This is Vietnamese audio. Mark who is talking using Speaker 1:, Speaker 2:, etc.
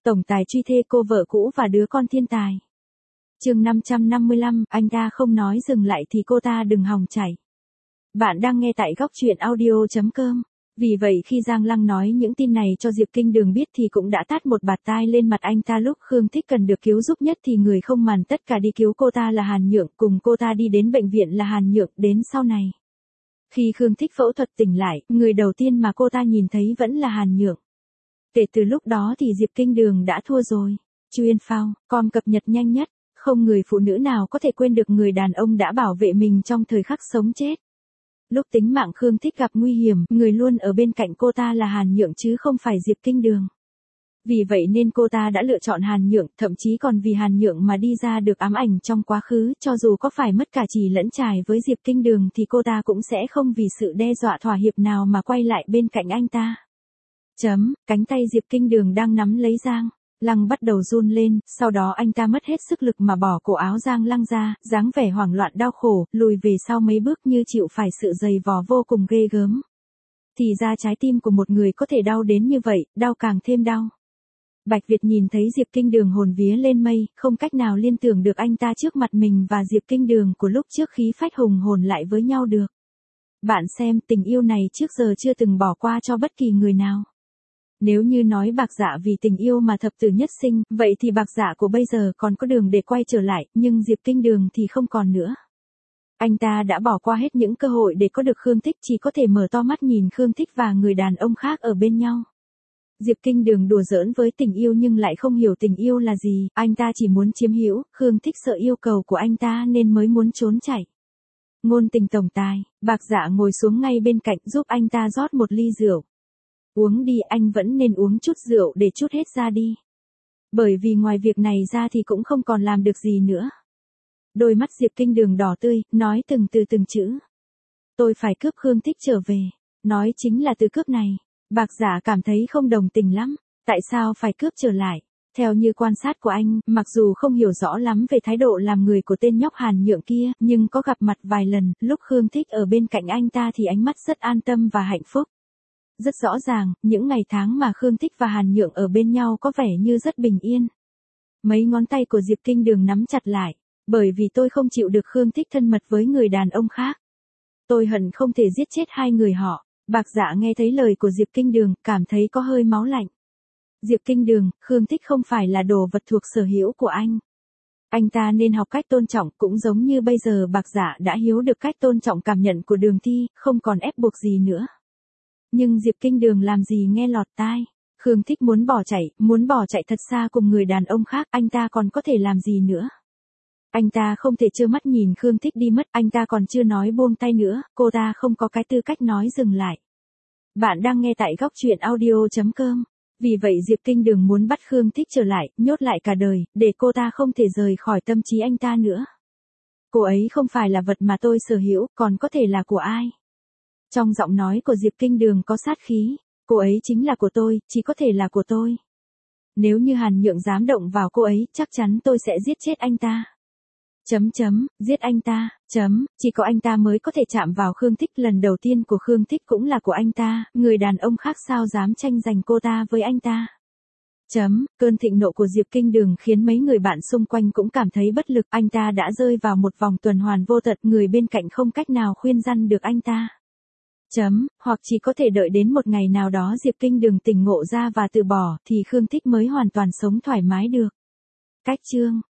Speaker 1: Tổng tài truy thê cô vợ cũ và đứa con thiên tài. Chương 555, anh ta không nói dừng lại thì cô ta đừng hòng chạy. Bạn đang nghe tại góc truyện audio.com. Vì vậy khi Giang Lăng nói những tin này cho Diệp Kinh Đường biết thì cũng đã tát một bạt tai lên mặt anh ta. Lúc Khương Thích cần được cứu giúp nhất thì người không màn tất cả đi cứu cô ta là Hàn Nhượng, cùng cô ta đi đến bệnh viện là Hàn Nhượng. Đến sau này, khi Khương Thích phẫu thuật tỉnh lại, người đầu tiên mà cô ta nhìn thấy vẫn là Hàn Nhượng. Kể từ lúc đó thì Diệp Kinh Đường đã thua rồi. Chuyên phao, com cập nhật nhanh nhất, không người phụ nữ nào có thể quên được người đàn ông đã bảo vệ mình trong thời khắc sống chết. Lúc tính mạng Khương Thích gặp nguy hiểm, người luôn ở bên cạnh cô ta là Hàn Nhượng chứ không phải Diệp Kinh Đường. Vì vậy nên cô ta đã lựa chọn Hàn Nhượng, thậm chí còn vì Hàn Nhượng mà đi ra được ám ảnh trong quá khứ, cho dù có phải mất cả chì lẫn chài với Diệp Kinh Đường thì cô ta cũng sẽ không vì sự đe dọa thỏa hiệp nào mà quay lại bên cạnh anh ta. Cánh tay Diệp Kinh Đường đang nắm lấy Giang Lăng bắt đầu run lên, sau đó anh ta mất hết sức lực mà bỏ cổ áo Giang Lăng ra, dáng vẻ hoảng loạn đau khổ, lùi về sau mấy bước như chịu phải sự giày vò vô cùng ghê gớm. Thì ra trái tim của một người có thể đau đến như vậy, đau càng thêm đau. Bạch Việt nhìn thấy Diệp Kinh Đường hồn vía lên mây, không cách nào liên tưởng được anh ta trước mặt mình và Diệp Kinh Đường của lúc trước khí phách hùng hồn lại với nhau được. Bạn xem, tình yêu này trước giờ chưa từng bỏ qua cho bất kỳ người nào. Nếu như nói Bạc Dạ vì tình yêu mà thập tử nhất sinh, vậy thì Bạc Dạ của bây giờ còn có đường để quay trở lại, nhưng Diệp Kinh Đường thì không còn nữa. Anh ta đã bỏ qua hết những cơ hội để có được Khương Thích, chỉ có thể mở to mắt nhìn Khương Thích và người đàn ông khác ở bên nhau. Diệp Kinh Đường đùa giỡn với tình yêu nhưng lại không hiểu tình yêu là gì, anh ta chỉ muốn chiếm hữu, Khương Thích sợ yêu cầu của anh ta nên mới muốn trốn chạy. Ngôn tình tổng tài, Bạc Dạ ngồi xuống ngay bên cạnh giúp anh ta rót một ly rượu. Uống đi, anh vẫn nên uống chút rượu để chút hết ra đi. Bởi vì ngoài việc này ra thì cũng không còn làm được gì nữa. Đôi mắt Diệp Kinh Đường đỏ tươi, nói từng từ từng chữ. Tôi phải cướp Khương Thích trở về. Nói chính là từ cướp này. Bạc Dạ cảm thấy không đồng tình lắm. Tại sao phải cướp trở lại? Theo như quan sát của anh, mặc dù không hiểu rõ lắm về thái độ làm người của tên nhóc Hàn Nhượng kia, nhưng có gặp mặt vài lần, lúc Khương Thích ở bên cạnh anh ta thì ánh mắt rất an tâm và hạnh phúc. Rất rõ ràng, những ngày tháng mà Khương Thích và Hàn Nhượng ở bên nhau có vẻ như rất bình yên. Mấy ngón tay của Diệp Kinh Đường nắm chặt lại, bởi vì tôi không chịu được Khương Thích thân mật với người đàn ông khác. Tôi hận không thể giết chết hai người họ. Bạc Dạ nghe thấy lời của Diệp Kinh Đường, cảm thấy có hơi máu lạnh. Diệp Kinh Đường, Khương Thích không phải là đồ vật thuộc sở hữu của anh. Anh ta nên học cách tôn trọng, cũng giống như bây giờ Bạc Dạ đã hiểu được cách tôn trọng cảm nhận của Đường Thi, không còn ép buộc gì nữa. Nhưng Diệp Kinh Đường làm gì nghe lọt tai. Khương Thích muốn bỏ chạy thật xa cùng người đàn ông khác, anh ta còn có thể làm gì nữa. Anh ta không thể trơ mắt nhìn Khương Thích đi mất, anh ta còn chưa nói buông tay nữa, cô ta không có cái tư cách nói dừng lại. Bạn đang nghe tại góc truyện audio.com. Vì vậy Diệp Kinh Đường muốn bắt Khương Thích trở lại, nhốt lại cả đời, để cô ta không thể rời khỏi tâm trí anh ta nữa. Cô ấy không phải là vật mà tôi sở hữu, còn có thể là của ai? Trong giọng nói của Diệp Kinh Đường có sát khí, cô ấy chính là của tôi, chỉ có thể là của tôi. Nếu như Hàn Nhượng dám động vào cô ấy, chắc chắn tôi sẽ giết chết anh ta. Giết anh ta, chỉ có anh ta mới có thể chạm vào Khương Thích, lần đầu tiên của Khương Thích cũng là của anh ta, người đàn ông khác sao dám tranh giành cô ta với anh ta. Cơn thịnh nộ của Diệp Kinh Đường khiến mấy người bạn xung quanh cũng cảm thấy bất lực, anh ta đã rơi vào một vòng tuần hoàn vô tận, người bên cạnh không cách nào khuyên răn được anh ta. Hoặc chỉ có thể đợi đến một ngày nào đó Diệp Kinh Đường tỉnh ngộ ra và từ bỏ, thì Khương Thích mới hoàn toàn sống thoải mái được. Cách chương